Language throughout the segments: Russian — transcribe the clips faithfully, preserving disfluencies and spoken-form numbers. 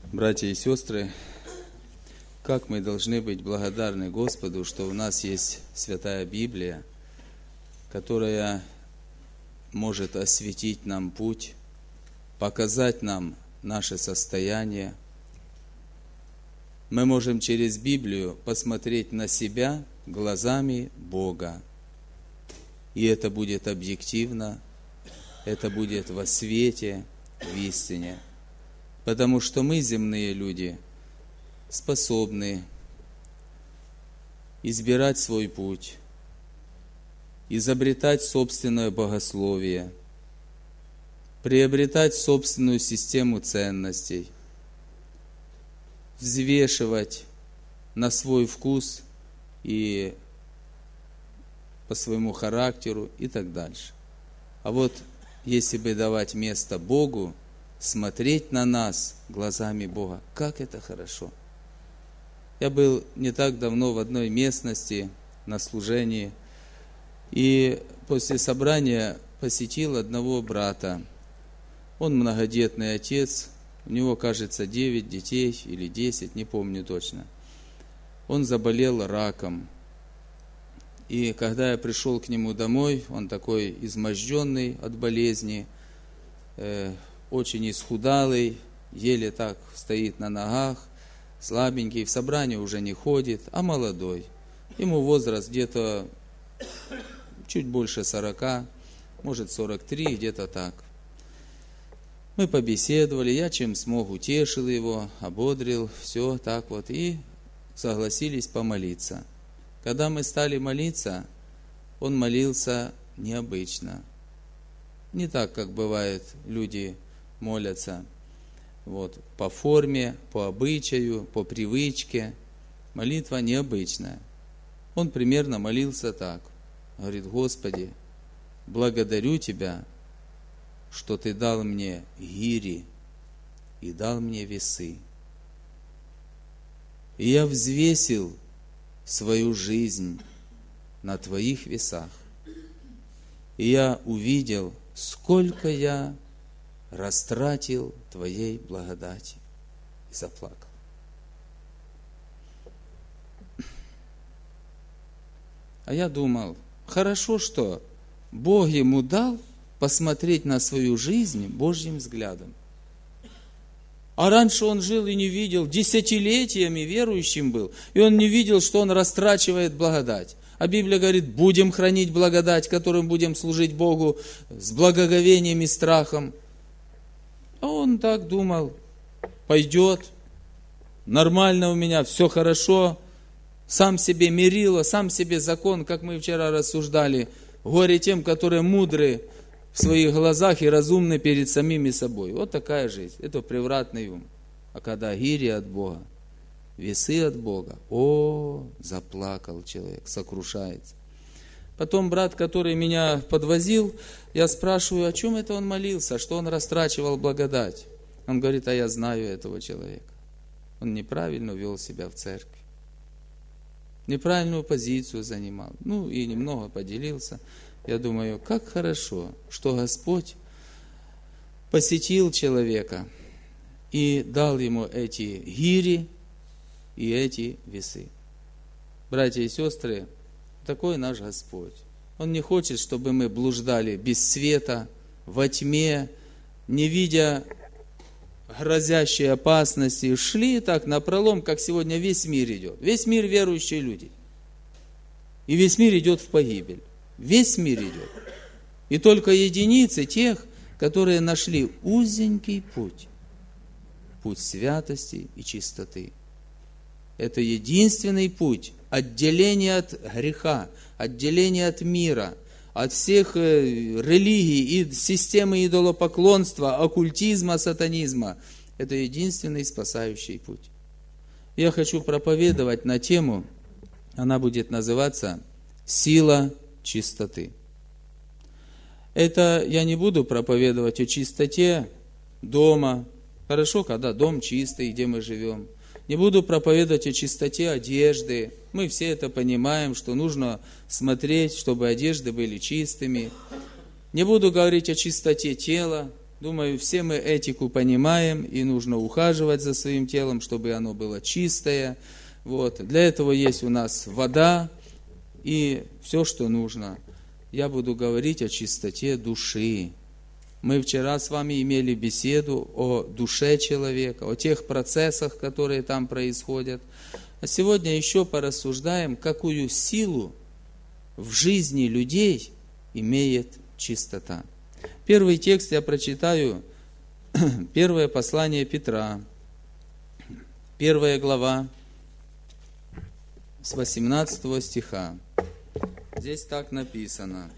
Братья и сестры, как мы должны быть благодарны Господу, что у нас есть Святая Библия, которая может осветить нам путь, показать нам наше состояние. Мы можем через Библию посмотреть на себя глазами Бога. И это будет объективно, это будет во свете, в истине. Потому что мы, земные люди, способны избирать свой путь, изобретать собственное богословие, приобретать собственную систему ценностей, взвешивать на свой вкус и по своему характеру и так дальше. А вот если бы давать место Богу, смотреть на нас глазами Бога, как это хорошо. Я был не так давно в одной местности на служении, и после собрания посетил одного брата. Он многодетный отец, у него, кажется, девять детей или десять, не помню точно. Он заболел раком. И когда я пришел к нему домой, он такой изможденный от болезни, э, очень исхудалый, еле так стоит на ногах, слабенький, в собрание уже не ходит, а молодой. Ему возраст где-то чуть больше сорока, может сорок три, где-то так. Мы побеседовали, я чем смог утешил его, ободрил, все так вот, и согласились помолиться. Когда мы стали молиться, он молился необычно. Не так, как бывает, люди молятся вот, по форме, по обычаю, по привычке. Молитва необычная. Он примерно молился так. Говорит: Господи, благодарю Тебя, что Ты дал мне гири и дал мне весы. И я взвесил свою жизнь на Твоих весах. И я увидел, сколько я растратил Твоей благодати. И заплакал. А я думал, хорошо, что Бог ему дал посмотреть на свою жизнь Божьим взглядом. А раньше он жил и не видел, десятилетиями верующим был, и он не видел, что он растрачивает благодать. А Библия говорит, будем хранить благодать, которым будем служить Богу с благоговением и страхом. А он так думал, пойдет, нормально у меня, все хорошо, сам себе мерило, сам себе закон, как мы вчера рассуждали, горе тем, которые мудры в своих глазах и разумны перед самими собой. Вот такая жизнь, это превратный ум. А когда гири от Бога, весы от Бога, о, заплакал человек, сокрушается. Потом брат, который меня подвозил, я спрашиваю, о чем это он молился, что он растрачивал благодать. Он говорит, а я знаю этого человека. Он неправильно вел себя в церкви. Неправильную позицию занимал. Ну и немного поделился. Я думаю, как хорошо, что Господь посетил человека и дал ему эти гири и эти весы. Братья и сестры, такой наш Господь. Он не хочет, чтобы мы блуждали без света, во тьме, не видя грозящие опасности, шли так напролом, как сегодня весь мир идет. Весь мир верующие люди. И весь мир идет в погибель. Весь мир идет. И только единицы тех, которые нашли узенький путь. Путь святости и чистоты. Это единственный путь отделения от греха, отделения от мира, от всех религий и системы идолопоклонства, оккультизма, сатанизма. Это единственный спасающий путь. Я хочу проповедовать на тему, она будет называться «Сила чистоты». Это я не буду проповедовать о чистоте дома. Хорошо, когда дом чистый, где мы живем. Не буду проповедовать о чистоте одежды. Мы все это понимаем, что нужно смотреть, чтобы одежды были чистыми. Не буду говорить о чистоте тела. Думаю, все мы этику понимаем, и нужно ухаживать за своим телом, чтобы оно было чистое. Вот. Для этого есть у нас вода и все, что нужно. Я буду говорить о чистоте души. Мы вчера с вами имели беседу о душе человека, о тех процессах, которые там происходят. А сегодня еще порассуждаем, какую силу в жизни людей имеет чистота. Первый текст я прочитаю, первое послание Петра, первая глава, с восемнадцатого стиха. Здесь так написано.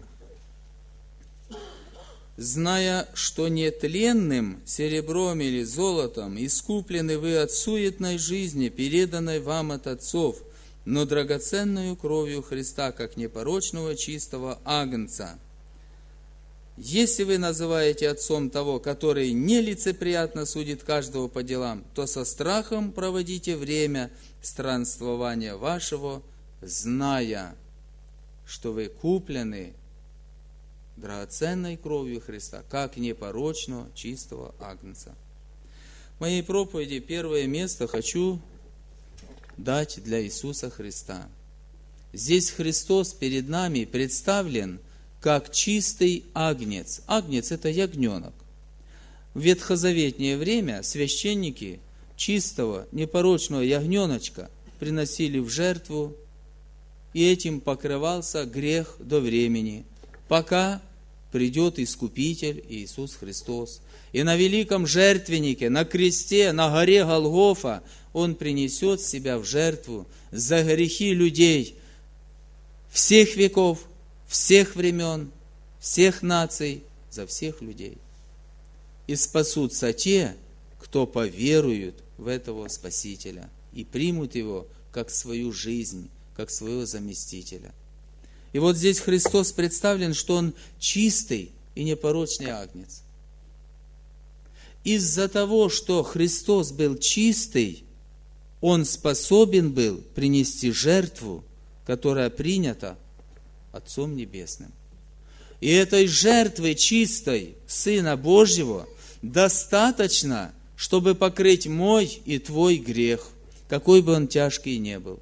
«Зная, что нетленным серебром или золотом искуплены вы от суетной жизни, переданной вам от отцов, но драгоценную кровью Христа, как непорочного чистого агнца. Если вы называете отцом того, который нелицеприятно судит каждого по делам, то со страхом проводите время странствования вашего, зная, что вы куплены драгоценной кровью Христа, как непорочного чистого агнца». В моей проповеди первое место хочу дать для Иисуса Христа. Здесь Христос перед нами представлен как чистый агнец. Агнец – это ягненок. В ветхозаветнее время священники чистого, непорочного ягненочка приносили в жертву, и этим покрывался грех до времени, пока придет Искупитель Иисус Христос. И на великом жертвеннике, на кресте, на горе Голгофа Он принесет себя в жертву за грехи людей всех веков, всех времен, всех наций, за всех людей. И спасутся те, кто поверуют в этого Спасителя и примут Его как свою жизнь, как своего заместителя. И вот здесь Христос представлен, что Он чистый и непорочный агнец. Из-за того, что Христос был чистый, Он способен был принести жертву, которая принята Отцом Небесным. И этой жертвы чистой Сына Божьего достаточно, чтобы покрыть мой и твой грех, какой бы он тяжкий ни был.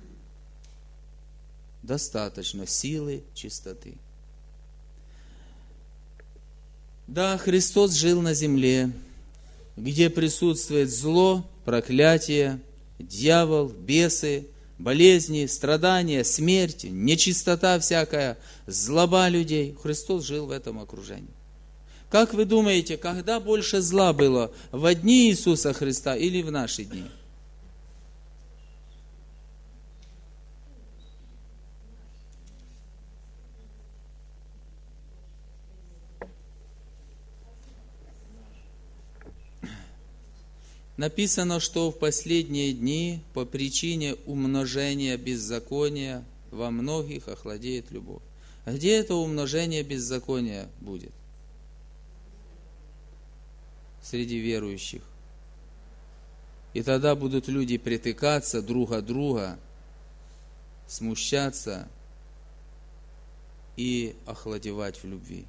Достаточно силы чистоты. Да, Христос жил на земле, где присутствует зло, проклятие, дьявол, бесы, болезни, страдания, смерть, нечистота всякая, злоба людей. Христос жил в этом окружении. Как вы думаете, когда больше зла было, в дни Иисуса Христа или в наши дни? Написано, что в последние дни по причине умножения беззакония во многих охладеет любовь. А где это умножение беззакония будет? Среди верующих. И тогда будут люди притыкаться друг от друга, смущаться и охладевать в любви.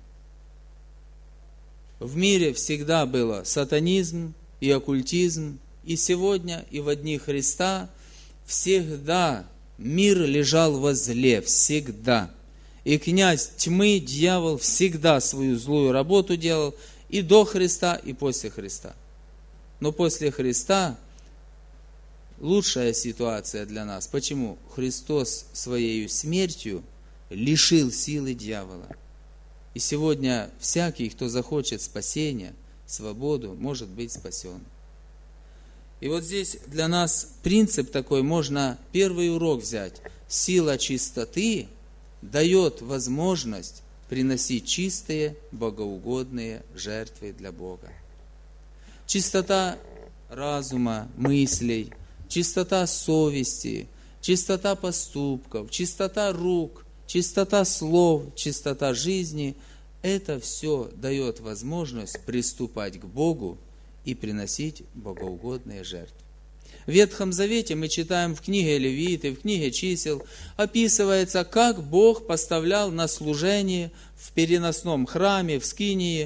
В мире всегда было сатанизм и оккультизм, и сегодня, и в дни Христа всегда мир лежал во зле, всегда. И князь тьмы, дьявол, всегда свою злую работу делал и до Христа, и после Христа. Но после Христа лучшая ситуация для нас. Почему? Христос своей смертью лишил силы дьявола. И сегодня всякий, кто захочет спасения, свободу, может быть спасен. И вот здесь для нас принцип такой, можно первый урок взять. Сила чистоты дает возможность приносить чистые, богоугодные жертвы для Бога. Чистота разума, мыслей, чистота совести, чистота поступков, чистота рук, чистота слов, чистота жизни – это все дает возможность приступать к Богу и приносить богоугодные жертвы. В Ветхом Завете мы читаем в книге Левит и в книге Чисел, описывается, как Бог поставлял на служение в переносном храме, в скинии,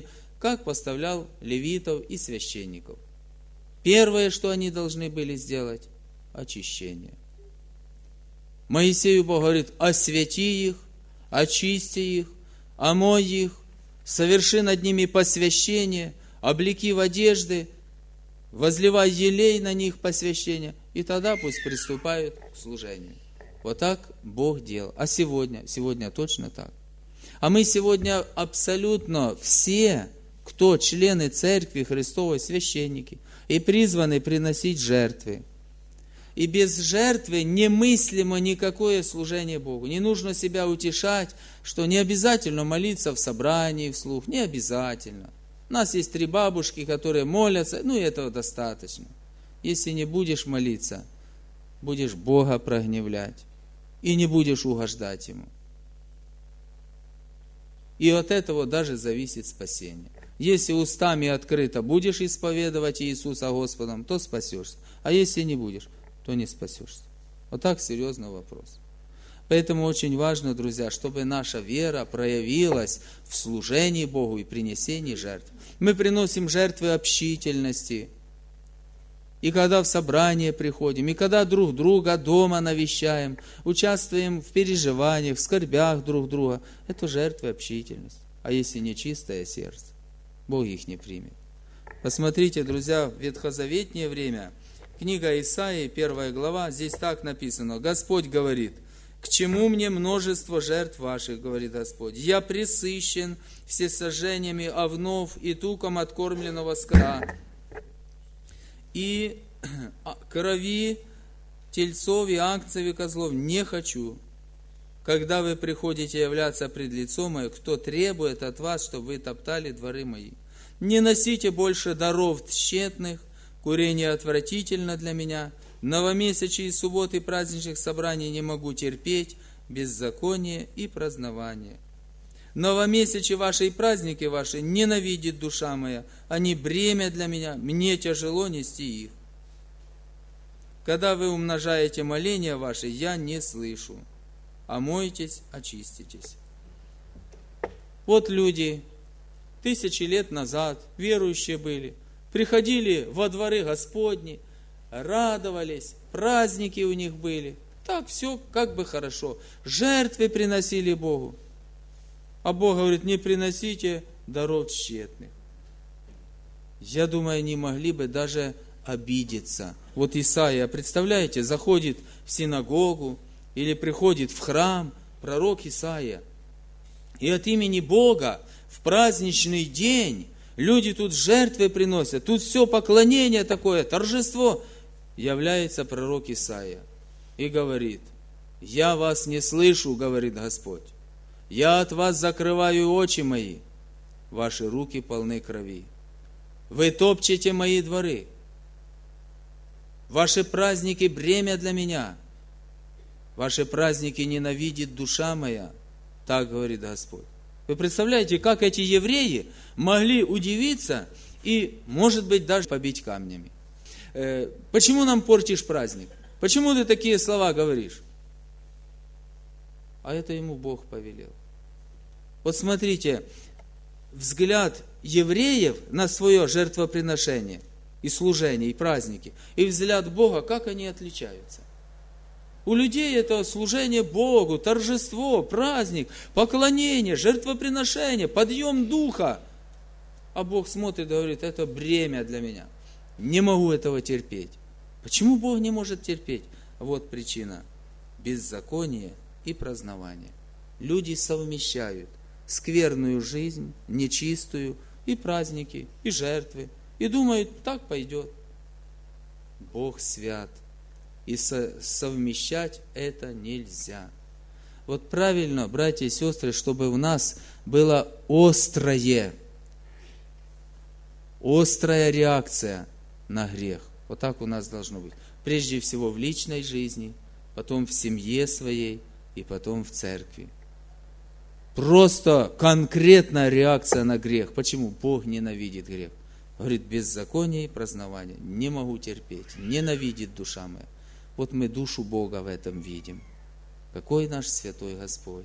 как поставлял левитов и священников. Первое, что они должны были сделать – очищение. Моисею Бог говорит: освяти их, очисти их, омой их, соверши над ними посвящение, облеки в одежды, возливай елей на них посвящение, и тогда пусть приступают к служению. Вот так Бог делал. А сегодня? Сегодня точно так. А мы сегодня абсолютно все, кто члены Церкви Христовой, священники, и призваны приносить жертвы. И без жертвы немыслимо никакое служение Богу. Не нужно себя утешать, что не обязательно молиться в собрании вслух. Не обязательно. У нас есть три бабушки, которые молятся, ну и этого достаточно. Если не будешь молиться, будешь Бога прогневлять и не будешь угождать Ему. И от этого даже зависит спасение. Если устами открыто будешь исповедовать Иисуса Господом, то спасешься. А если не будешь, то не спасешься. Вот так серьезный вопрос. Поэтому очень важно, друзья, чтобы наша вера проявилась в служении Богу и принесении жертв. Мы приносим жертвы общительности. И когда в собрание приходим, и когда друг друга дома навещаем, участвуем в переживаниях, в скорбях друг друга, это жертвы общительности. А если нечистое сердце, Бог их не примет. Посмотрите, друзья, в ветхозаветнее время, книга Исаии, первая глава, здесь так написано: Господь говорит: к чему мне множество жертв ваших, говорит Господь? Я пресыщен всесожжениями овнов и туком откормленного скота, и крови тельцов и акцев и козлов не хочу. Когда вы приходите являться пред лицом мое, кто требует от вас, чтобы вы топтали дворы мои? Не носите больше даров тщетных, курение отвратительно для меня, новомесячие, субботы, праздничных собраний не могу терпеть, беззаконие и празднование. Новомесячие ваши и праздники ваши ненавидит душа моя, они бремя для меня, мне тяжело нести их. Когда вы умножаете моления ваши, я не слышу. Омойтесь, очиститесь. Вот люди тысячи лет назад, верующие были, приходили во дворы Господни, радовались, праздники у них были. Так все как бы хорошо. Жертвы приносили Богу. А Бог говорит: не приносите даров тщетных. Я думаю, они могли бы даже обидеться. Вот Исаия, представляете, заходит в синагогу или приходит в храм пророк Исаия. И от имени Бога в праздничный день люди тут жертвы приносят, тут все поклонение такое, торжество. Является пророк Исаия и говорит: я вас не слышу, говорит Господь. Я от вас закрываю очи мои, ваши руки полны крови. Вы топчете мои дворы. Ваши праздники бремя для меня. Ваши праздники ненавидит душа моя. Так говорит Господь. Вы представляете, как эти евреи могли удивиться и, может быть, даже побить камнями. Э, почему нам портишь праздник? Почему ты такие слова говоришь? А это ему Бог повелел. Вот смотрите, взгляд евреев на свое жертвоприношение и служение, и праздники, и взгляд Бога, как они отличаются. У людей это служение Богу, торжество, праздник, поклонение, жертвоприношение, подъем духа. А Бог смотрит и говорит: это бремя для меня. Не могу этого терпеть. Почему Бог не может терпеть? Вот причина. Беззаконие и празднование. Люди совмещают скверную жизнь, нечистую, и праздники, и жертвы. И думают, так пойдет. Бог свят. И со- совмещать это нельзя. Вот правильно, братья и сестры, чтобы у нас было острое, острая реакция на грех. Вот так у нас должно быть. Прежде всего в личной жизни, потом в семье своей и потом в церкви. Просто конкретная реакция на грех. Почему? Бог ненавидит грех. Говорит: беззаконие и празднование не могу терпеть. Ненавидит душа моя. Вот мы душу Бога в этом видим. Какой наш святой Господь.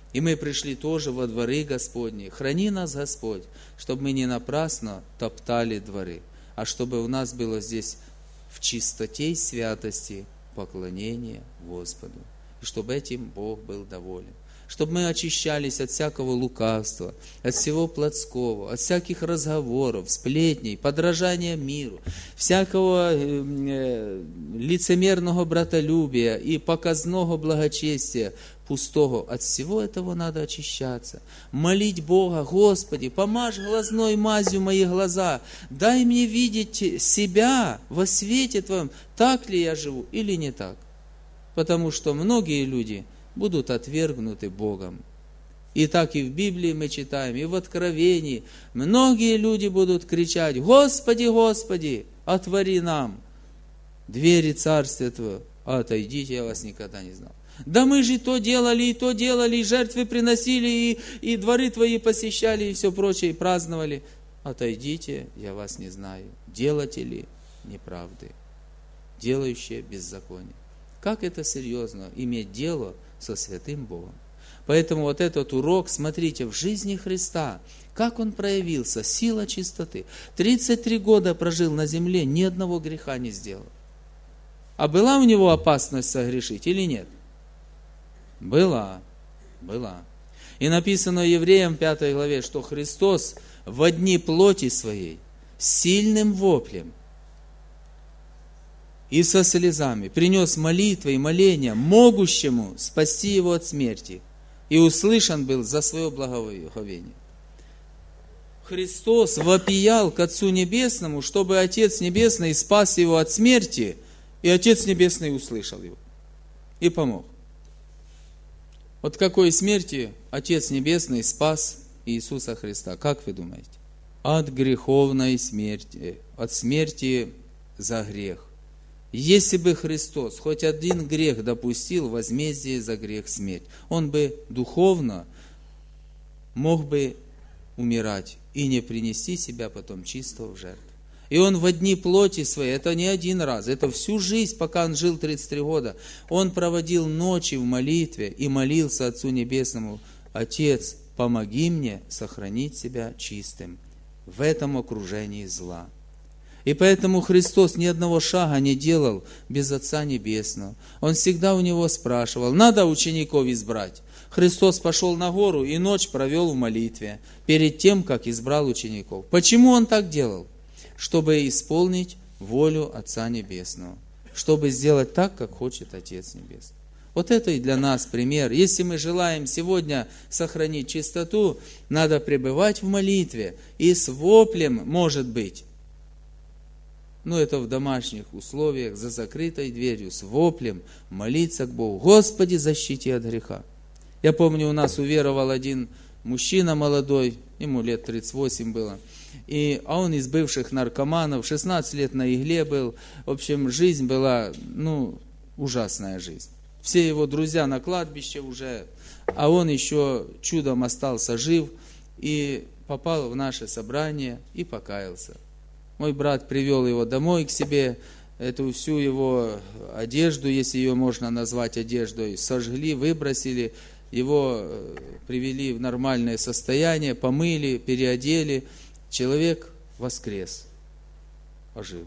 И мы пришли тоже во дворы Господни. Храни нас, Господь, чтобы мы не напрасно топтали дворы, а чтобы у нас было здесь в чистоте и святости поклонение Господу. И чтобы этим Бог был доволен. Чтобы мы очищались от всякого лукавства, от всего плотского, от всяких разговоров, сплетней, подражания миру, всякого э, лицемерного братолюбия и показного благочестия, пустого. От всего этого надо очищаться. Молить Бога: Господи, помажь глазной мазью мои глаза, дай мне видеть себя во свете Твоем, так ли я живу или не так. Потому что многие люди будут отвергнуты Богом. И так и в Библии мы читаем, и в Откровении. Многие люди будут кричать: Господи, Господи, отвори нам двери Царствия Твоего. Отойдите, я вас никогда не знал. Да мы же то делали, и то делали, и жертвы приносили, и, и дворы Твои посещали, и все прочее, и праздновали. Отойдите, я вас не знаю. Делатели неправды, делающие беззаконие. Как это серьезно, иметь дело со святым Богом. Поэтому вот этот урок, смотрите, в жизни Христа, как Он проявился, сила чистоты. тридцать три года прожил на земле, ни одного греха не сделал. А была у Него опасность согрешить или нет? Была, была. И написано Евреям пятой главе, что Христос во дни плоти своей сильным воплем и со слезами принес молитвы и моления могущему спасти его от смерти, и услышан был за свое благоговение. Христос вопиял к Отцу Небесному, чтобы Отец Небесный спас его от смерти, и Отец Небесный услышал его и помог. От какой смерти Отец Небесный спас Иисуса Христа? Как вы думаете? От греховной смерти, от смерти за грех. Если бы Христос хоть один грех допустил, возмездие за грех смерть, Он бы духовно мог бы умирать и не принести себя потом чистого в жертву. И Он во дни плоти своей, это не один раз, это всю жизнь, пока Он жил тридцать три года, Он проводил ночи в молитве и молился Отцу Небесному: Отец, помоги мне сохранить себя чистым в этом окружении зла. И поэтому Христос ни одного шага не делал без Отца Небесного. Он всегда у Него спрашивал: надо учеников избрать. Христос пошел на гору и ночь провел в молитве перед тем, как избрал учеников. Почему Он так делал? Чтобы исполнить волю Отца Небесного. Чтобы сделать так, как хочет Отец Небесный. Вот это и для нас пример. Если мы желаем сегодня сохранить чистоту, надо пребывать в молитве. И с воплем, может быть, ну это в домашних условиях, за закрытой дверью, с воплем молиться к Богу: Господи, защити от греха. Я помню, у нас уверовал один мужчина молодой, ему лет тридцать восемь было, и, а он из бывших наркоманов, шестнадцать лет на игле был. В общем, жизнь была, ну, ужасная жизнь. Все его друзья на кладбище уже, а он еще чудом остался жив и попал в наше собрание и покаялся. Мой брат привел его домой к себе, эту всю его одежду, если ее можно назвать одеждой, сожгли, выбросили, его привели в нормальное состояние, помыли, переодели. Человек воскрес, ожил.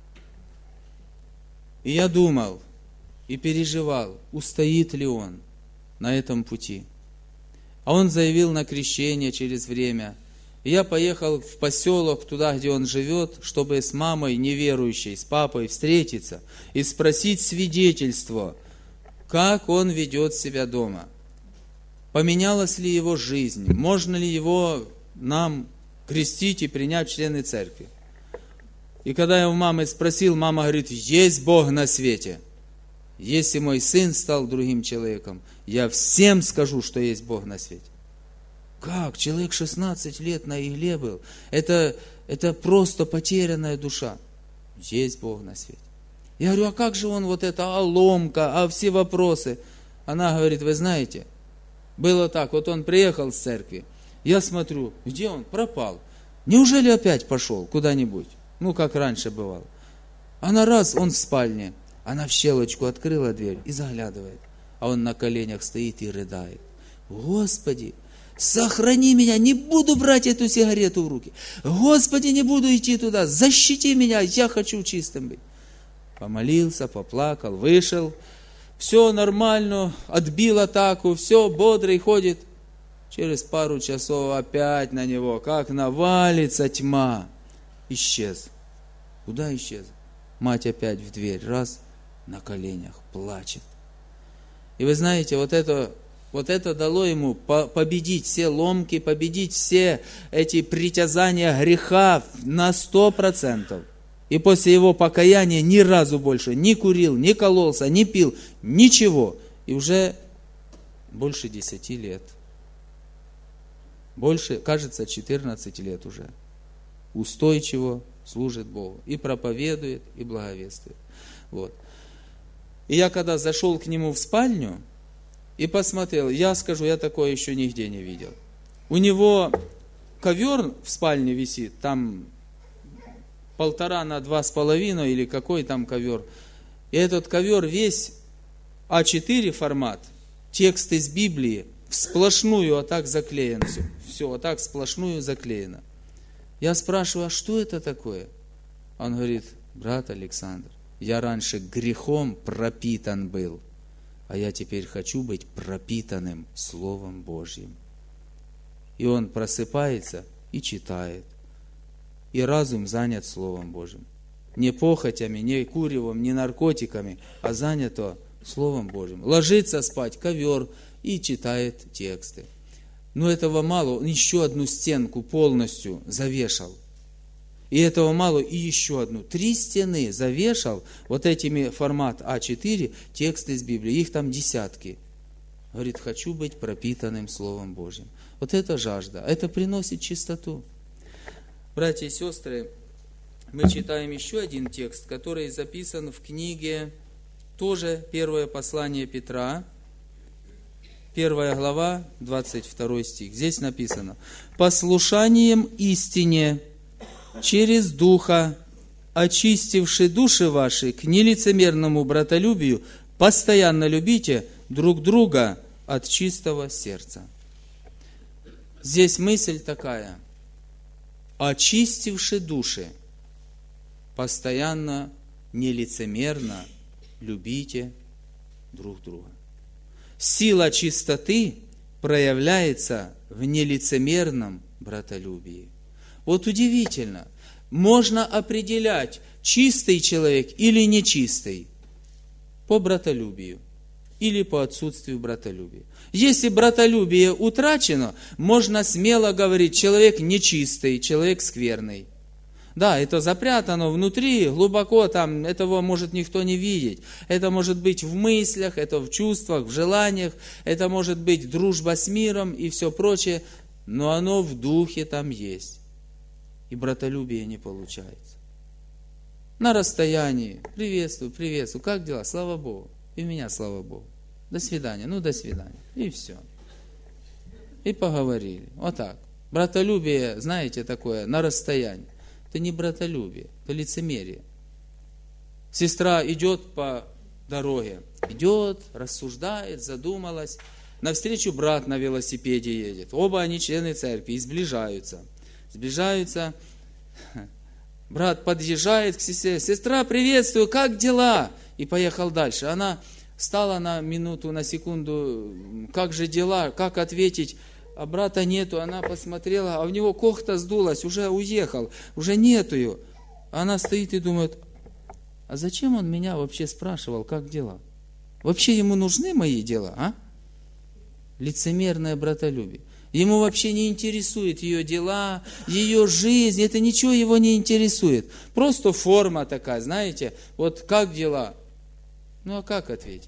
И я думал и переживал, устоит ли он на этом пути. А он заявил на крещение через время. И я поехал в поселок, туда, где он живет, чтобы с мамой неверующей, с папой встретиться и спросить свидетельство, как он ведет себя дома. Поменялась ли его жизнь? Можно ли его нам крестить и принять в члены церкви? И когда я у мамы спросил, мама говорит: есть Бог на свете. Если мой сын стал другим человеком, я всем скажу, что есть Бог на свете. Как? Человек шестнадцать лет на игле был. Это, это просто потерянная душа. Есть Бог на свете. Я говорю: а как же он вот это, а ломка, а все вопросы? Она говорит: вы знаете, было так, вот он приехал с церкви, я смотрю, где он? Пропал. Неужели опять пошел куда-нибудь? Ну, как раньше бывало. Она раз, он в спальне, она в щелочку открыла дверь и заглядывает. А он на коленях стоит и рыдает. Господи, сохрани меня, не буду брать эту сигарету в руки. Господи, не буду идти туда, защити меня, я хочу чистым быть. Помолился, поплакал, вышел, все нормально, отбил атаку, все, бодрый ходит. Через пару часов опять на него, как навалится тьма, исчез. Куда исчез? Мать опять в дверь, раз, на коленях, плачет. И вы знаете, вот это, вот это дало ему победить все ломки, победить все эти притязания греха на сто процентов. И после его покаяния ни разу больше не курил, не кололся, не пил, ничего. И уже больше десяти лет. Больше, кажется, четырнадцать лет уже. Устойчиво служит Богу. И проповедует, и благовествует. Вот. И я когда зашел к нему в спальню и посмотрел, я скажу, я такое еще нигде не видел. У него ковер в спальне висит, там полтора на два с половиной, или какой там ковер. И этот ковер весь а четыре формат, текст из Библии, сплошную вот так заклеен все. Все вот так сплошную заклеено. Я спрашиваю, а что это такое? Он говорит, брат Александр, я раньше грехом пропитан был, а я теперь хочу быть пропитанным Словом Божьим. И он просыпается и читает. И разум занят Словом Божьим. Не похотями, не куревом, не наркотиками, а занято Словом Божьим. Ложится спать, ковер, и читает тексты. Но этого мало, он еще одну стенку полностью завешал. И этого мало, и еще одну. Три стены завешал вот этими формат а четыре, тексты из Библии. Их там десятки. Говорит, хочу быть пропитанным Словом Божьим. Вот это жажда, это приносит чистоту. Братья и сестры, мы читаем еще один текст, который записан в книге, тоже первое послание Петра, первая глава, двадцать второй стих. Здесь написано: «Послушанием истине через Духа, очистивши души ваши к нелицемерному братолюбию, постоянно любите друг друга от чистого сердца». Здесь мысль такая: очистивши души, постоянно, нелицемерно любите друг друга. Сила чистоты проявляется в нелицемерном братолюбии. Вот удивительно, можно определять, чистый человек или нечистый по братолюбию или по отсутствию братолюбия. Если братолюбие утрачено, можно смело говорить, человек нечистый, человек скверный. Да, это запрятано внутри, глубоко там, этого может никто не видеть. Это может быть в мыслях, это в чувствах, в желаниях, это может быть дружба с миром и все прочее, но оно в духе там есть. И братолюбие не получается. На расстоянии, приветствую, приветствую, как дела? Слава Богу. И меня, слава Богу. До свидания, ну до свидания. И все. И поговорили. Вот так. Братолюбие, знаете, такое, на расстоянии. Это не братолюбие, это лицемерие. Сестра идет по дороге, идет, рассуждает, задумалась. Навстречу брат на велосипеде едет. Оба они члены церкви и сближаются. Сближаются. Брат подъезжает к сестре. Сестра, приветствую, как дела? И поехал дальше. Она стала на минуту, на секунду, как же дела, как ответить? А брата нету, она посмотрела, а у него кохта сдулась, уже уехал, уже нету ее. Она стоит и думает, а зачем он меня вообще спрашивал, как дела? Вообще ему нужны мои дела, а? Лицемерное братолюбие. Ему вообще не интересует ее дела, ее жизнь, это ничего его не интересует. Просто форма такая, знаете, вот как дела? Ну а как ответить?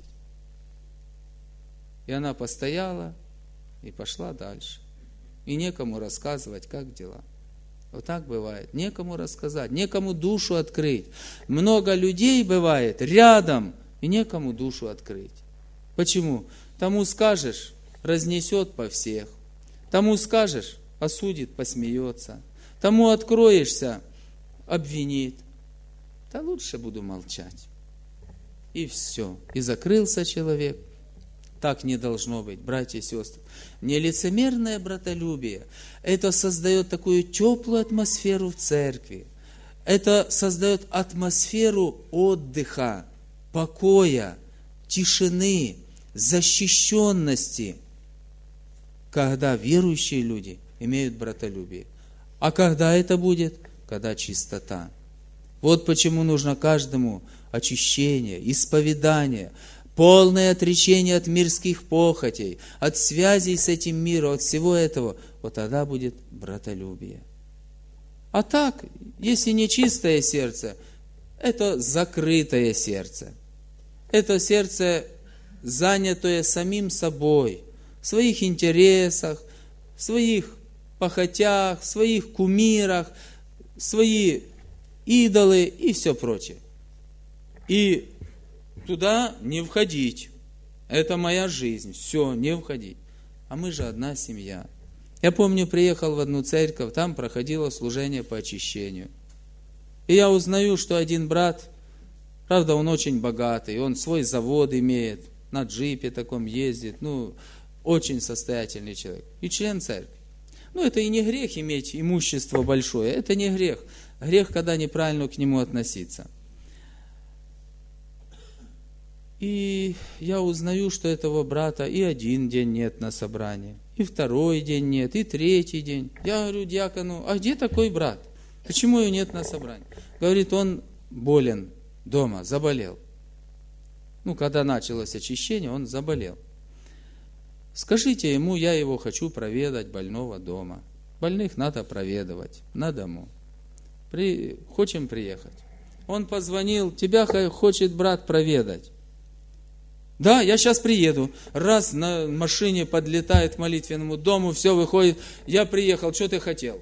И она постояла и пошла дальше. И некому рассказывать, как дела. Вот так бывает. Некому рассказать, некому душу открыть. Много людей бывает рядом, и некому душу открыть. Почему? Тому скажешь, разнесет по всех. Тому скажешь, осудит, посмеется. Тому откроешься, обвинит. Да лучше буду молчать. И все. И закрылся человек. Так не должно быть, братья и сестры. Нелицемерное братолюбие, это создает такую теплую атмосферу в церкви. Это создает атмосферу отдыха, покоя, тишины, защищенности, когда верующие люди имеют братолюбие. А когда это будет? Когда чистота. Вот почему нужно каждому очищение, исповедание, полное отречение от мирских похотей, от связей с этим миром, от всего этого. Вот тогда будет братолюбие. А так, если не чистое сердце, это закрытое сердце. Это сердце, занятое самим собой, в своих интересах, в своих похотях, в своих кумирах, свои идолы и все прочее. И туда не входить. Это моя жизнь. Все, не входить. А мы же одна семья. Я помню, приехал в одну церковь, там проходило служение по очищению. И я узнаю, что один брат, правда, он очень богатый, он свой завод имеет, на джипе таком ездит, ну, очень состоятельный человек. И член церкви. Ну, это и не грех иметь имущество большое, это не грех. Грех, когда неправильно к нему относиться. И я узнаю, что этого брата и один день нет на собрании, и второй день нет, и третий день. Я говорю диакону, а где такой брат? Почему его нет на собрании? Говорит, он болен дома, заболел. Ну, когда началось очищение, он заболел. Скажите ему, я его хочу проведать, больного дома. Больных надо проведывать на дому. При... Хочем приехать. Он позвонил, тебя хочет брат проведать. Да, я сейчас приеду. Раз на машине подлетает к молитвенному дому, все выходит, я приехал, что ты хотел?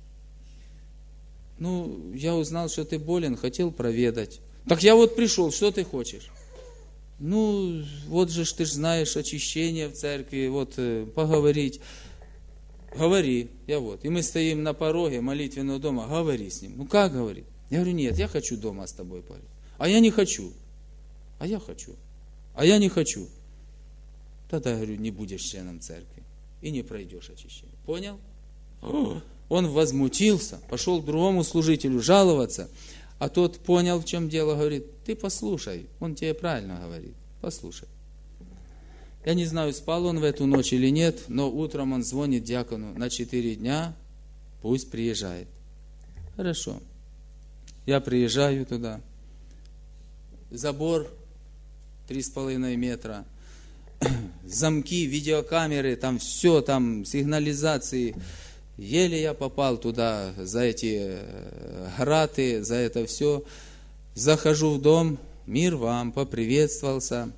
Ну, я узнал, что ты болен, хотел проведать. Так я вот пришел, что ты хочешь? Ну, вот же ж ты ж знаешь очищение в церкви, вот э, поговорить. Говори, я вот. И мы стоим на пороге молитвенного дома, говори с ним. Ну, как говорит? Я говорю, нет, я хочу дома с тобой поговорить. А я не хочу. А я хочу. А я не хочу. Тогда, я говорю, не будешь членом церкви. И не пройдешь очищение. Понял? О, он возмутился, пошел к другому служителю жаловаться. А тот понял, в чем дело, говорит, ты послушай, он тебе правильно говорит, послушай. Я не знаю, спал он в эту ночь или нет, но утром он звонит диакону, на четыре дня пусть приезжает. Хорошо. Я приезжаю туда. Забор три с половиной метра, замки, видеокамеры, там все, там сигнализации. Еле я попал туда за эти граты, за это все. Захожу в дом, мир вам, поприветствовался.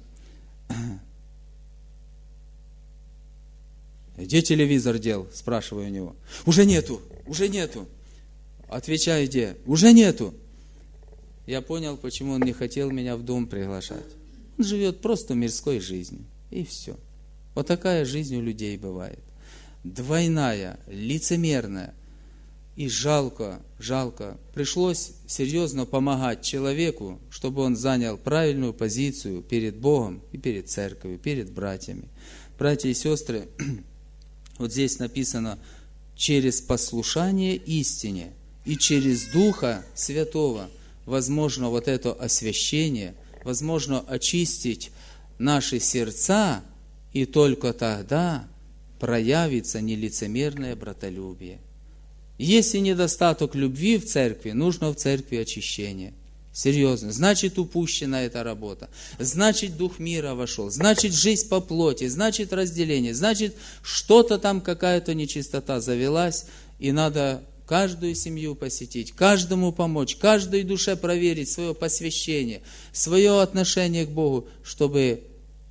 Где телевизор дел? Спрашиваю у него. Уже нету, уже нету. Отвечаю, где? Уже нету. Я понял, почему он не хотел меня в дом приглашать. Он живет просто мирской жизнью. И все. Вот такая жизнь у людей бывает. Двойная, лицемерная. И жалко, жалко. Пришлось серьезно помогать человеку, чтобы он занял правильную позицию перед Богом и перед церковью, перед братьями. Братья и сестры, вот здесь написано, через послушание истине и через Духа Святого возможно вот это освящение, возможно очистить наши сердца, и только тогда проявится нелицемерное братолюбие. Если недостаток любви в церкви, нужно в церкви очищение. Серьезно. Значит, упущена эта работа. Значит, дух мира вошел. Значит, жизнь по плоти. Значит, разделение. Значит, что-то там, какая-то нечистота завелась, и надо каждую семью посетить, каждому помочь, каждой душе проверить свое посвящение, свое отношение к Богу, чтобы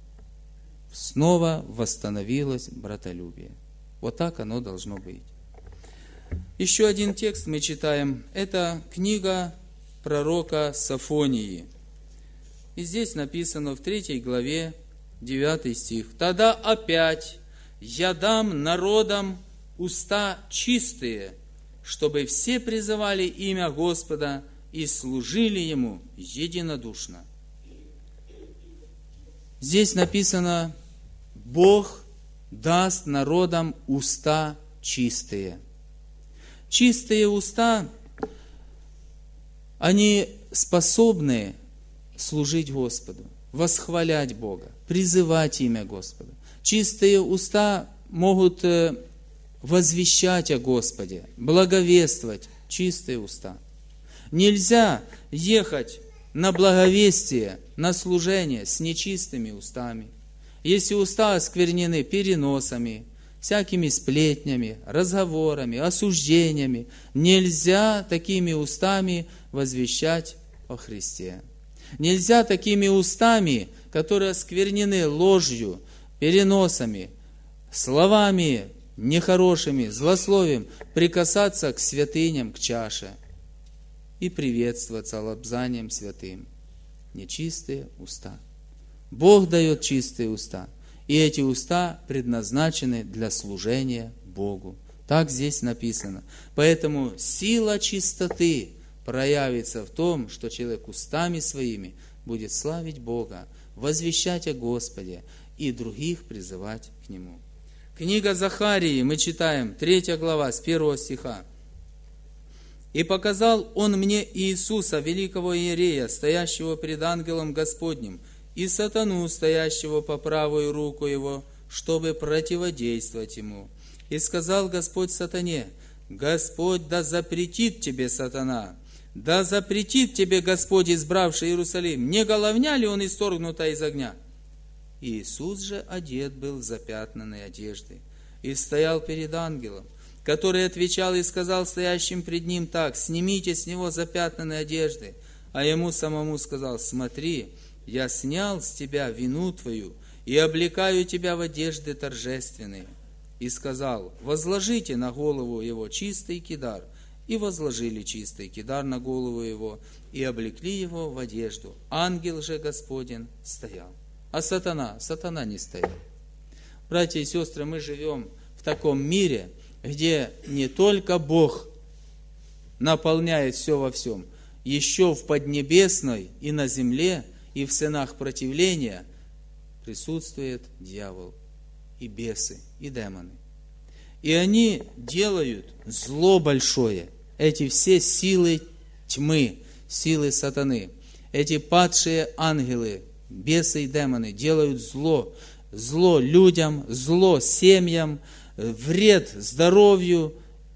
снова восстановилось братолюбие. Вот так оно должно быть. Еще один текст мы читаем. Это книга пророка Софонии. И здесь написано в третьей главе, девятый стих. «Тогда опять я дам народам уста чистые, чтобы все призывали имя Господа и служили Ему единодушно». Здесь написано Бог даст народам уста чистые. Чистые уста, они способны служить Господу, восхвалять Бога, призывать имя Господа. Чистые уста могут возвещать о Господе, благовествовать. Чистые уста. Нельзя ехать на благовестие, на служение с нечистыми устами. Если уста осквернены переносами, всякими сплетнями, разговорами, осуждениями, нельзя такими устами возвещать о Христе. Нельзя такими устами, которые осквернены ложью, переносами, словами нехорошими, злословием, прикасаться к святыням, к чаше и приветствоваться лобзанием святым. Нечистые уста. Бог дает чистые уста, и эти уста предназначены для служения Богу. Так здесь написано. Поэтому сила чистоты проявится в том, что человек устами своими будет славить Бога, возвещать о Господе и других призывать к Нему. Книга Захарии, мы читаем, третья глава, с первого стиха. «И показал он мне Иисуса, великого иерея, стоящего пред ангелом Господним, и сатану, стоящего по правую руку его, чтобы противодействовать ему. И сказал Господь сатане: Господь да запретит тебе, сатана, да запретит тебе Господь, избравший Иерусалим, не головня ли он исторгнута из огня? Иисус же одет был в запятнанной одежды и стоял перед ангелом, который отвечал и сказал стоящим пред ним так: снимите с него запятнанные одежды. А ему самому сказал: смотри, я снял с тебя вину твою и облекаю тебя в одежды торжественные. И сказал: возложите на голову его чистый кидар. И возложили чистый кидар на голову его и облекли его в одежду. Ангел же Господень стоял. А сатана, сатана не стоял. Братья и сестры, мы живем в таком мире, где не только Бог наполняет все во всем, еще в Поднебесной и на земле, и в сынах противления присутствует дьявол, и бесы, и демоны. И они делают зло большое. Эти все силы тьмы, силы сатаны, эти падшие ангелы, бесы и демоны делают зло. Зло людям, зло семьям, вред здоровью,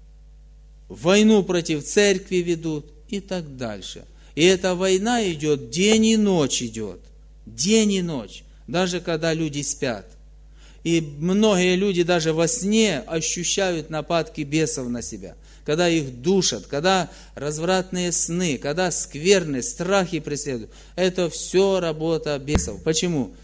войну против церкви ведут и так дальше. И эта война идет, день и ночь идет. День и ночь. Даже когда люди спят. И многие люди даже во сне ощущают нападки бесов на себя. Когда их душат, когда развратные сны, когда скверны, страхи преследуют. Это все работа бесов. Почему?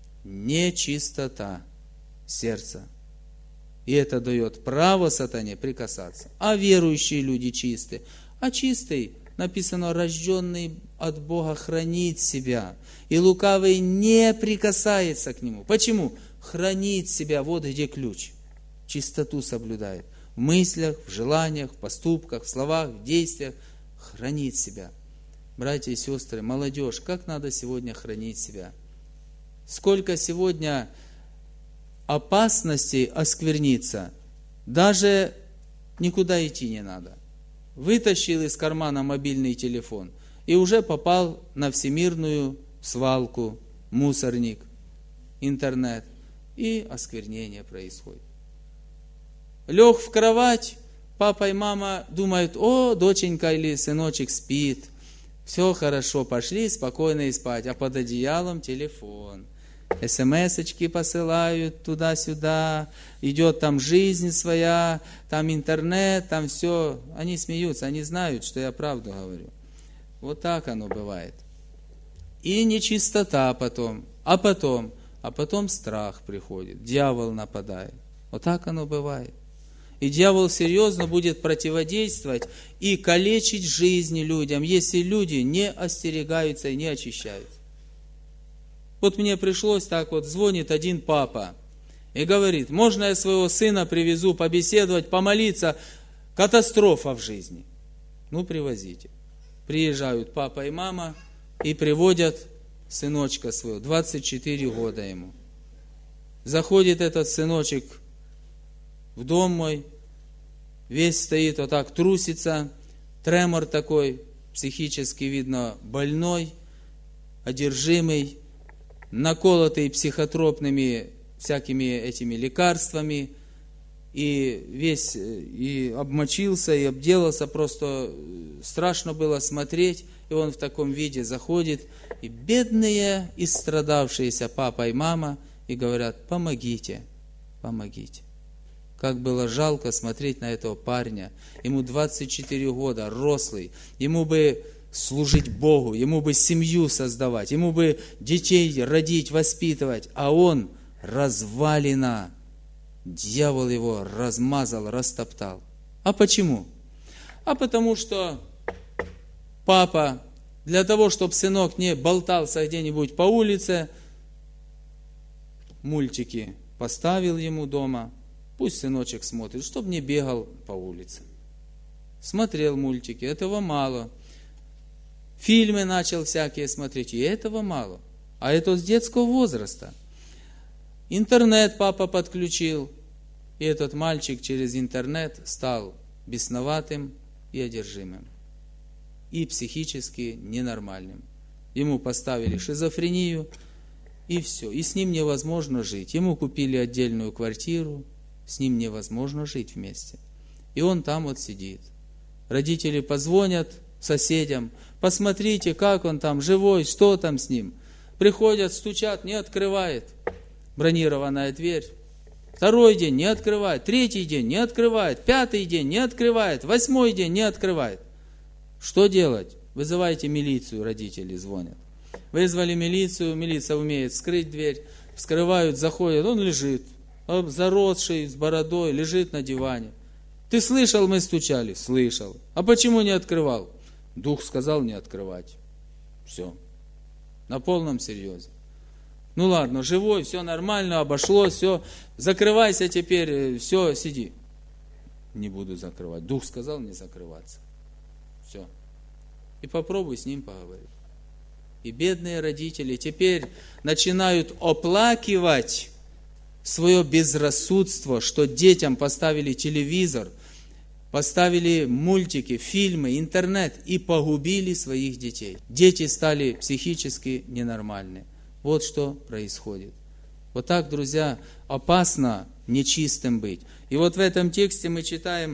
Нечистота сердца. И это дает право сатане прикасаться. А верующие люди чистые. А чистый, написано, рожденный от Бога хранит себя. И лукавый не прикасается к нему. Почему? Хранит себя. Вот где ключ. Чистоту соблюдает. В мыслях, в желаниях, в поступках, в словах, в действиях. Хранит себя. Братья и сестры, молодежь, как надо сегодня хранить себя? Сколько сегодня опасностей оскверниться, даже никуда идти не надо. Вытащил из кармана мобильный телефон и уже попал на всемирную свалку, мусорник, интернет, и осквернение происходит. Лег в кровать, папа и мама думают: о, доченька или сыночек спит, все хорошо, пошли спокойно и спать, а под одеялом телефон. СМС-очки посылают туда-сюда, идет там жизнь своя, там интернет, там все. Они смеются, они знают, что я правду говорю. Вот так оно бывает. И нечистота потом, а потом, а потом страх приходит, дьявол нападает. Вот так оно бывает. И дьявол серьезно будет противодействовать и калечить жизни людям, если люди не остерегаются и не очищаются. Вот мне пришлось так вот, звонит один папа и говорит: можно я своего сына привезу побеседовать, помолиться, катастрофа в жизни. Ну, привозите. Приезжают папа и мама и приводят сыночка своего, двадцать четыре года ему. Заходит этот сыночек в дом мой, весь стоит вот так, трусится, тремор такой, психически видно больной, одержимый, наколотый психотропными всякими этими лекарствами, и весь и обмочился, и обделался, просто страшно было смотреть, и он в таком виде заходит, и бедные, истрадавшиеся папа и мама, и говорят: помогите, помогите. Как было жалко смотреть на этого парня, ему двадцать четыре года, рослый, ему бы служить Богу, ему бы семью создавать, ему бы детей родить, воспитывать, а он развалина. Дьявол его размазал, растоптал. А почему? А потому что папа, для того, чтобы сынок не болтался где-нибудь по улице, мультики поставил ему дома, пусть сыночек смотрит, чтобы не бегал по улице. Смотрел мультики, этого мало. Фильмы начал всякие смотреть, и этого мало. А это с детского возраста. Интернет папа подключил, и этот мальчик через интернет стал бесноватым и одержимым, и психически ненормальным. Ему поставили шизофрению, и все. И с ним невозможно жить. Ему купили отдельную квартиру, с ним невозможно жить вместе. И он там вот сидит. Родители позвонят соседям: посмотрите, как он там, живой, что там с ним. Приходят, стучат, не открывает. Бронированная дверь. Второй день не открывает, третий день не открывает, пятый день не открывает, восьмой день не открывает. Что делать? Вызывайте милицию, родители звонят. Вызвали милицию, милиция умеет вскрыть дверь, вскрывают, заходят, он лежит, заросший, с бородой, лежит на диване. Ты слышал, мы стучали? Слышал. А почему не открывал? Дух сказал не открывать. Все. На полном серьезе. Ну ладно, живой, все нормально, обошлось, все. Закрывайся теперь, все, сиди. Не буду закрывать. Дух сказал не закрываться. Все. И попробуй с ним поговорить. И бедные родители теперь начинают оплакивать свое безрассудство, что детям поставили телевизор, поставили мультики, фильмы, интернет и погубили своих детей. Дети стали психически ненормальны. Вот что происходит. Вот так, друзья, опасно нечистым быть. И вот в этом тексте мы читаем: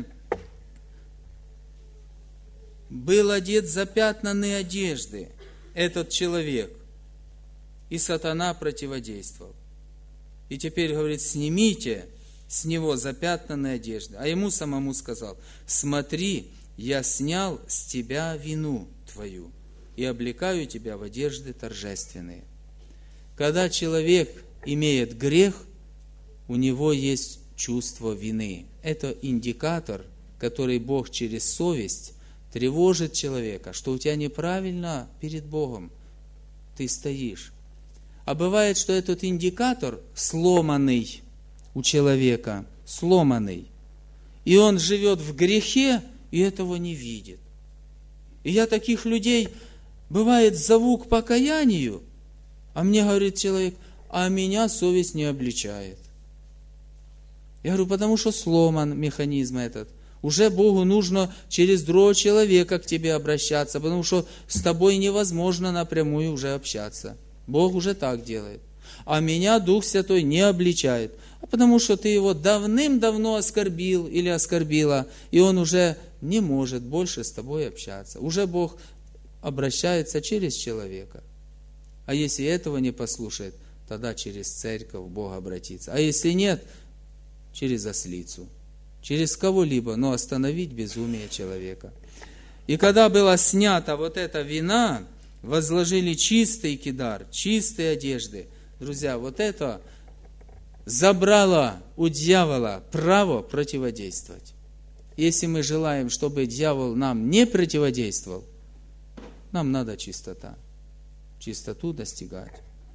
был одет запятнанной одежды этот человек, и сатана противодействовал. И теперь говорит: снимите с него запятнанные одежды. А ему самому сказал: смотри, я снял с тебя вину твою и облекаю тебя в одежды торжественные. Когда человек имеет грех, у него есть чувство вины. Это индикатор, который Бог через совесть тревожит человека, что у тебя неправильно перед Богом ты стоишь. А бывает, что этот индикатор сломанный у человека, сломанный. И он живет в грехе, и этого не видит. И я таких людей, бывает, зову к покаянию, а мне говорит человек: а меня совесть не обличает. Я говорю: потому что сломан механизм этот. Уже Богу нужно через другого человека к тебе обращаться, потому что с тобой невозможно напрямую уже общаться. Бог уже так делает. А меня Дух Святой не обличает, а потому что ты его давным-давно оскорбил или оскорбила, и он уже не может больше с тобой общаться. Уже Бог обращается через человека. А если этого не послушает, тогда через церковь Бог обратится. А если нет, через ослицу, через кого-либо, но остановить безумие человека. И когда была снята вот эта вина, возложили чистый кидар, чистые одежды. Друзья, вот это забрало у дьявола право противодействовать. Если мы желаем, чтобы дьявол нам не противодействовал, нам надо чистота. Чистоту достигать.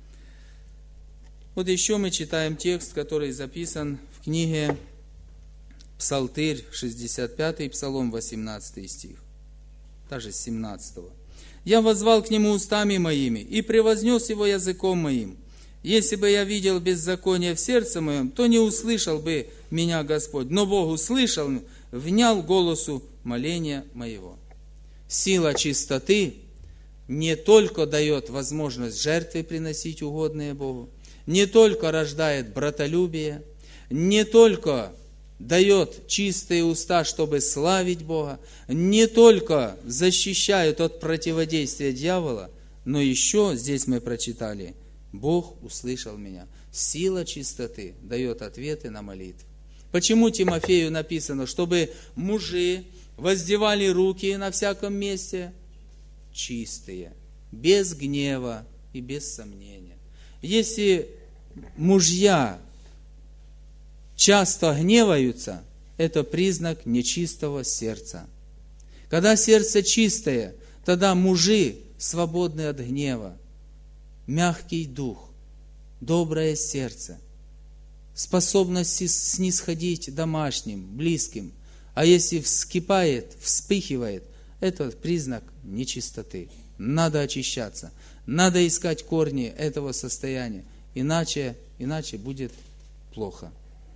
Вот еще мы читаем текст, который записан в книге Псалтырь, шестьдесят пятый Псалом, восемнадцатый стих, даже с семнадцатого. «Я воззвал к нему устами моими и превознес его языком моим. Если бы я видел беззаконие в сердце моем, то не услышал бы меня Господь. Но Бог услышал, внял голосу моления моего. Сила чистоты не только дает возможность жертвы приносить угодные Богу, не только рождает братолюбие, не только дает чистые уста, чтобы славить Бога, не только защищает от противодействия дьявола, но еще, здесь мы прочитали, Бог услышал меня. Сила чистоты дает ответы на молитвы. Почему Тимофею написано, чтобы мужи воздевали руки на всяком месте чистые, без гнева и без сомнения. Если мужья часто гневаются, это признак нечистого сердца. Когда сердце чистое, тогда мужи свободны от гнева, мягкий дух, доброе сердце, способность снисходить домашним, близким. А если вскипает, вспыхивает, это признак нечистоты. Надо очищаться, надо искать корни этого состояния, иначе, иначе будет плохо.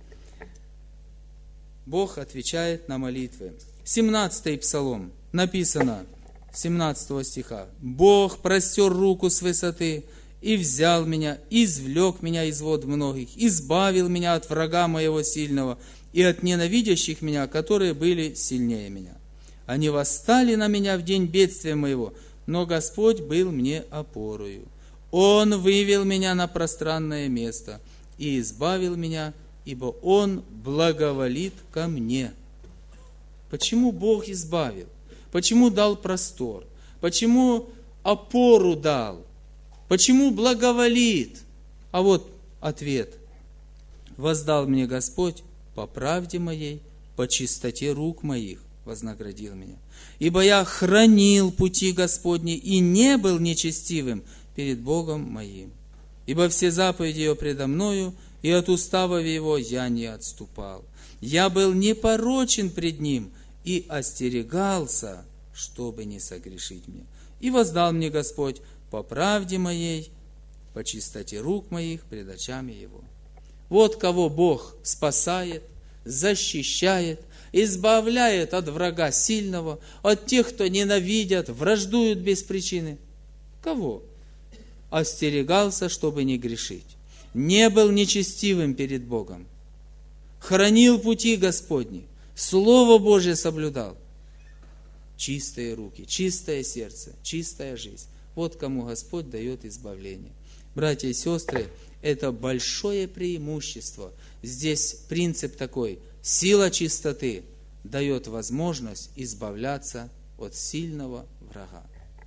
Бог отвечает на молитвы. семнадцатый псалом написано, семнадцатого стиха. «Бог простер руку с высоты и взял меня, извлек меня из вод многих, избавил меня от врага моего сильного и от ненавидящих меня, которые были сильнее меня. Они восстали на меня в день бедствия моего, но Господь был мне опорою. Он вывел меня на пространное место и избавил меня, ибо Он благоволит ко мне». Почему Бог избавил? Почему дал простор? Почему опору дал? Почему благоволит? А вот ответ. «Воздал мне Господь по правде моей, по чистоте рук моих вознаградил меня. Ибо я хранил пути Господни и не был нечестивым перед Богом моим. Ибо все заповеди Его предо мною, и от уставов Его я не отступал. Я был непорочен пред Ним и остерегался, чтобы не согрешить мне. И воздал мне Господь по правде моей, по чистоте рук моих пред очами Его». Вот кого Бог спасает, защищает, избавляет от врага сильного, от тех, кто ненавидят, враждуют без причины. Кого? Остерегался, чтобы не грешить. Не был нечестивым перед Богом. Хранил пути Господни. Слово Божье соблюдал. Чистые руки, чистое сердце, чистая жизнь. Вот кому Господь дает избавление. Братья и сестры, это большое преимущество. Здесь принцип такой. Сила чистоты дает возможность избавляться от сильного врага.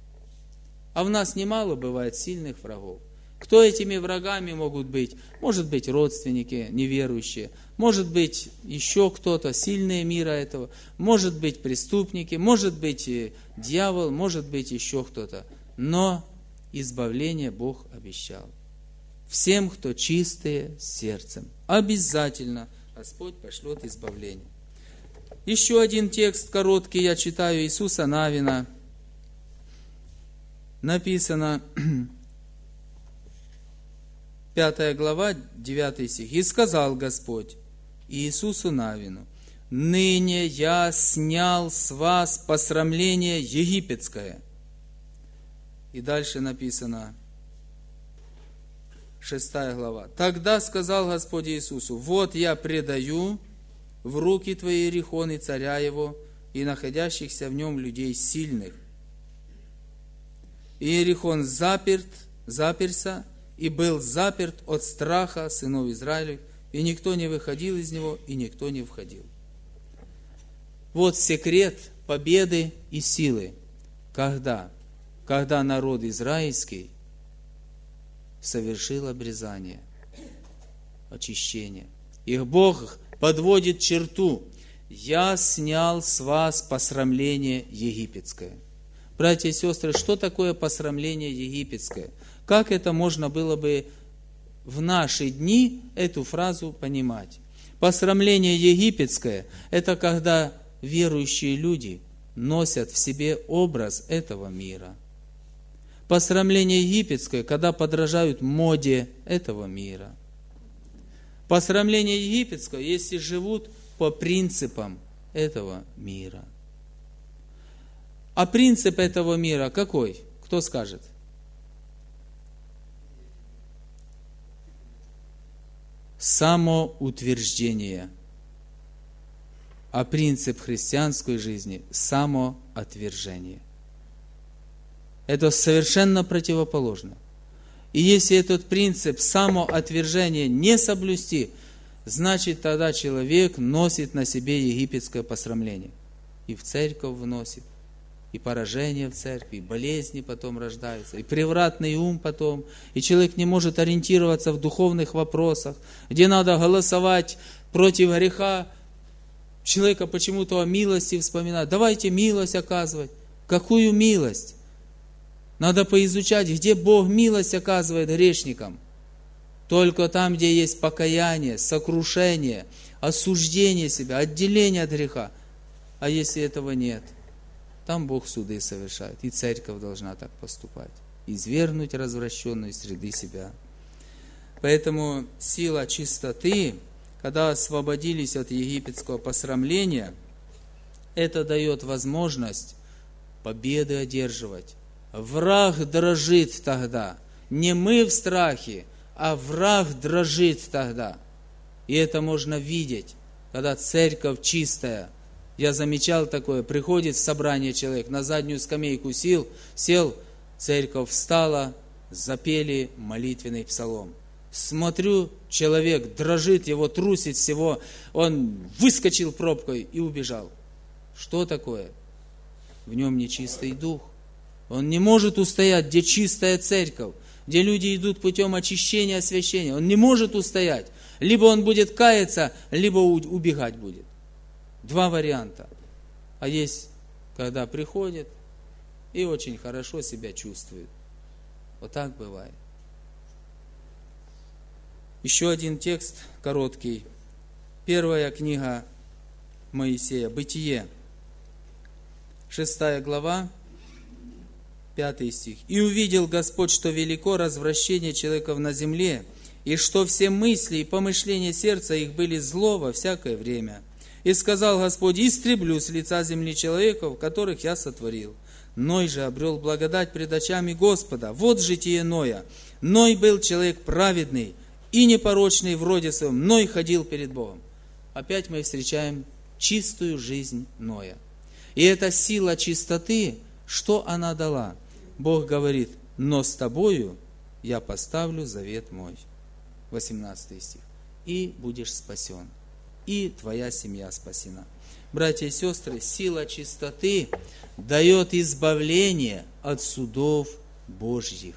А в нас немало бывает сильных врагов. Кто этими врагами могут быть? Может быть, родственники неверующие, может быть, еще кто-то, сильные мира этого, может быть, преступники, может быть, дьявол, может быть, еще кто-то. Но избавление Бог обещал. Всем, кто чистые сердцем, обязательно Господь пошлет избавление. Еще один текст короткий я читаю, Иисуса Навина. Написано, пятая глава, девятый стих. «И сказал Господь Иисусу Навину: ныне я снял с вас посрамление египетское». И дальше написано, шестая глава. «Тогда сказал Господь Иисусу: вот я предаю в руки твои Иерихон и царя его, и находящихся в нем людей сильных. Иерихон заперт, заперся, и был заперт от страха сынов Израилевых, и никто не выходил из него, и никто не входил». Вот секрет победы и силы. Когда? Когда народ израильский совершил обрезание, очищение. Их Бог подводит черту: «Я снял с вас посрамление египетское». Братья и сестры, что такое посрамление египетское? Как это можно было бы в наши дни эту фразу понимать? Посрамление египетское – это когда верующие люди носят в себе образ этого мира. Посрамление египетское, когда подражают моде этого мира. Посрамление египетское, если живут по принципам этого мира. А принцип этого мира какой? Кто скажет? Самоутверждение. А принцип христианской жизни – самоотвержение. Это совершенно противоположно. И если этот принцип самоотвержения не соблюсти, значит тогда человек носит на себе египетское посрамление. И в церковь вносит, и поражение в церкви, и болезни потом рождаются, и превратный ум потом, и человек не может ориентироваться в духовных вопросах, где надо голосовать против греха. Человека почему-то о милости вспоминают. Давайте милость оказывать. Какую милость? Надо поизучать, где Бог милость оказывает грешникам. Только там, где есть покаяние, сокрушение, осуждение себя, отделение от греха. А если этого нет, там Бог суды совершает. И церковь должна так поступать. Извергнуть развращенную из среды себя. Поэтому сила чистоты, когда освободились от египетского посрамления, это дает возможность победы одерживать. Враг дрожит тогда. Не мы в страхе, а враг дрожит тогда. И это можно видеть, когда церковь чистая. Я замечал такое, приходит в собрание человек, на заднюю скамейку сел, сел, церковь встала, запели молитвенный псалом. Смотрю, человек дрожит, его трусит всего, он выскочил пробкой и убежал. Что такое? В нем нечистый дух. Он не может устоять, где чистая церковь, где люди идут путем очищения, освящения. Он не может устоять. Либо он будет каяться, либо убегать будет. Два варианта. А есть, когда приходит и очень хорошо себя чувствует. Вот так бывает. Еще один текст короткий. Первая книга Моисея, Бытие. Шестая глава. Пятый стих. «И увидел Господь, что велико развращение человеков на земле, и что все мысли и помышления сердца их были зло во всякое время. И сказал Господь: истреблю с лица земли человеков, которых я сотворил. Ной же обрел благодать пред очами Господа. Вот житие Ноя. Ной был человек праведный и непорочный в роде своем. Ной ходил перед Богом». Опять мы встречаем чистую жизнь Ноя. И эта сила чистоты, что она дала? Бог говорит: но с тобою я поставлю завет мой. восемнадцатый стих. И будешь спасен. И твоя семья спасена. Братья и сестры, сила чистоты дает избавление от судов Божьих.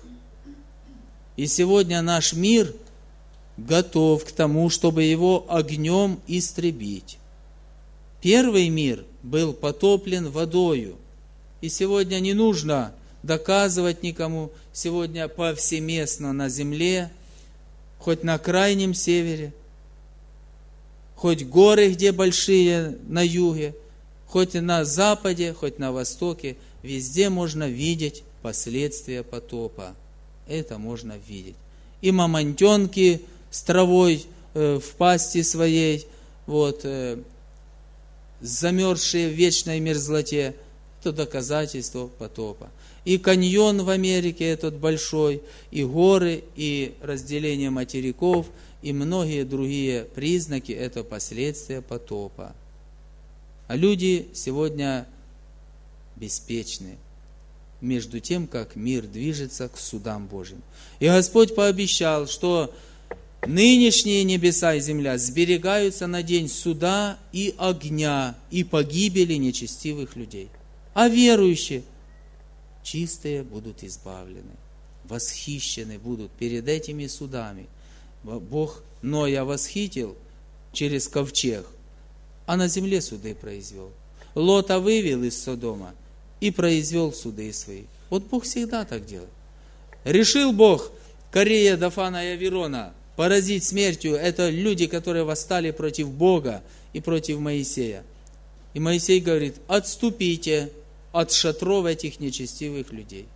И сегодня наш мир готов к тому, чтобы его огнем истребить. Первый мир был потоплен водою. И сегодня не нужно доказывать никому. Сегодня повсеместно на земле, хоть на крайнем севере, хоть горы, где большие, на юге, хоть на западе, хоть на востоке, везде можно видеть последствия потопа. Это можно видеть. И мамонтенки с травой э, в пасти своей, вот, э, замерзшие в вечной мерзлоте, это доказательство потопа. И каньон в Америке этот большой, и горы, и разделение материков, и многие другие признаки – это последствия потопа. А люди сегодня беспечны между тем, как мир движется к судам Божьим. И Господь пообещал, что нынешние небеса и земля сберегаются на день суда и огня, и погибели нечестивых людей. А верующие, чистые, будут избавлены, восхищены будут перед этими судами. Бог Ноя восхитил через ковчег, а на земле суды произвел. Лота вывел из Содома и произвел суды свои. Вот Бог всегда так делает. Решил Бог Корея, Дафана и Авирона поразить смертью. Это люди, которые восстали против Бога и против Моисея. И Моисей говорит: отступите от шатров этих нечестивых людей.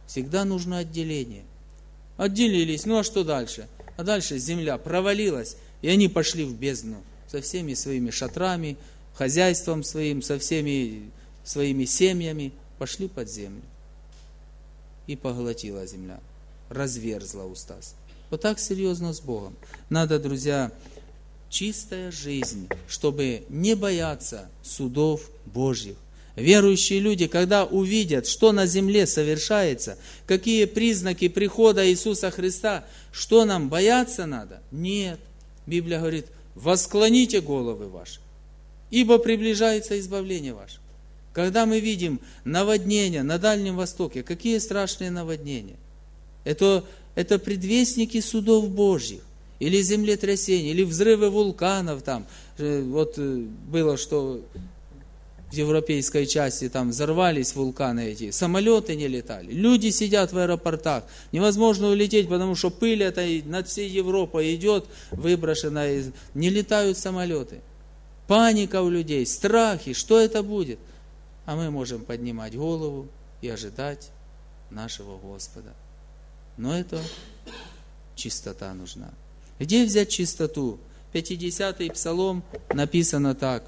Всегда нужно отделение. Отделились, ну а что дальше? А дальше земля провалилась, и они пошли в бездну со всеми своими шатрами, хозяйством своим, со всеми своими семьями, пошли под землю. И поглотила земля, разверзла уста. Вот так серьезно с Богом. Надо, друзья, чистая жизнь, чтобы не бояться судов Божьих. Верующие люди, когда увидят, что на земле совершается, какие признаки прихода Иисуса Христа, что нам бояться надо? Нет. Библия говорит, восклоните головы ваши, ибо приближается избавление ваше. Когда мы видим наводнения на Дальнем Востоке, какие страшные наводнения? Это, это предвестники судов Божьих, или землетрясения, или взрывы вулканов там. Вот было, что в европейской части там взорвались вулканы эти, самолеты не летали, люди сидят в аэропортах, невозможно улететь, потому что пыль это над всей Европой идет, выброшенная, не летают самолеты. Паника у людей, страхи, что это будет? А мы можем поднимать голову и ожидать нашего Господа. Но это чистота нужна. Где взять чистоту? пятидесятый псалом написано так,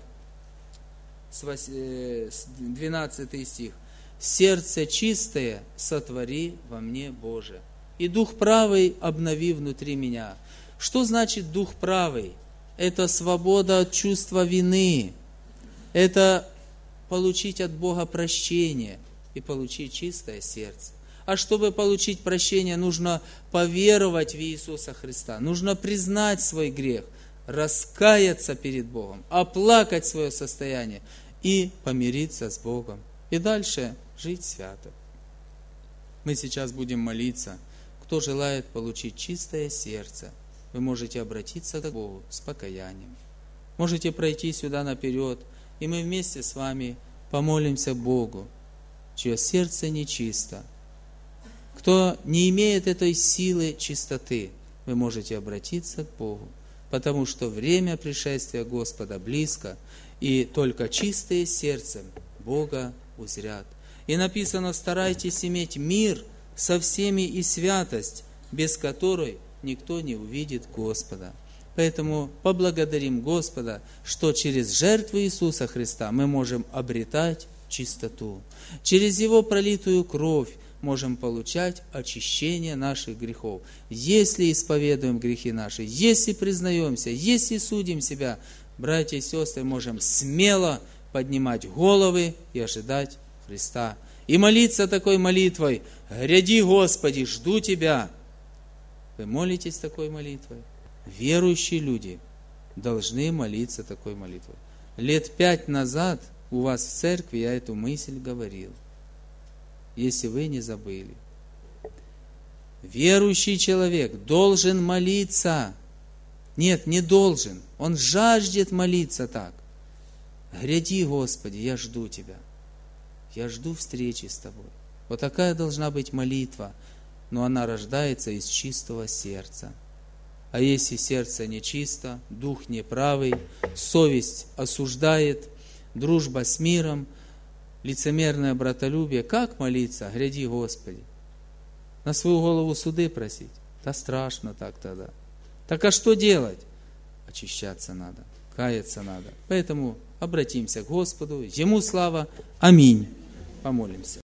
двенадцатый стих. «Сердце чистое сотвори во мне, Боже, и дух правый обнови внутри меня». Что значит дух правый? Это свобода от чувства вины. Это получить от Бога прощение и получить чистое сердце. А чтобы получить прощение, нужно поверовать в Иисуса Христа. Нужно признать свой грех, раскаяться перед Богом, оплакать свое состояние и помириться с Богом. И дальше жить свято. Мы сейчас будем молиться. Кто желает получить чистое сердце, вы можете обратиться к Богу с покаянием. Можете пройти сюда наперед, и мы вместе с вами помолимся Богу, чье сердце нечисто. Кто не имеет этой силы чистоты, вы можете обратиться к Богу, потому что время пришествия Господа близко, и только чистые сердцем Бога узрят. И написано, старайтесь иметь мир со всеми и святость, без которой никто не увидит Господа. Поэтому поблагодарим Господа, что через жертву Иисуса Христа мы можем обретать чистоту. Через Его пролитую кровь можем получать очищение наших грехов. Если исповедуем грехи наши, если признаемся, если судим себя, братья и сестры, можем смело поднимать головы и ожидать Христа. И молиться такой молитвой: «Гряди, Господи, жду Тебя». Вы молитесь такой молитвой? Верующие люди должны молиться такой молитвой. Лет пять назад у вас в церкви я эту мысль говорил, если вы не забыли. Верующий человек должен молиться. Нет, не должен. Он жаждет молиться так. «Гряди, Господи, я жду Тебя. Я жду встречи с Тобой». Вот такая должна быть молитва, но она рождается из чистого сердца. А если сердце нечисто, дух неправый, совесть осуждает, дружба с миром, лицемерное братолюбие, как молиться? «Гряди, Господи». На свою голову суды просить? Да страшно так тогда. Так а что делать? Очищаться надо, каяться надо. Поэтому обратимся к Господу. Ему слава. Аминь. Помолимся.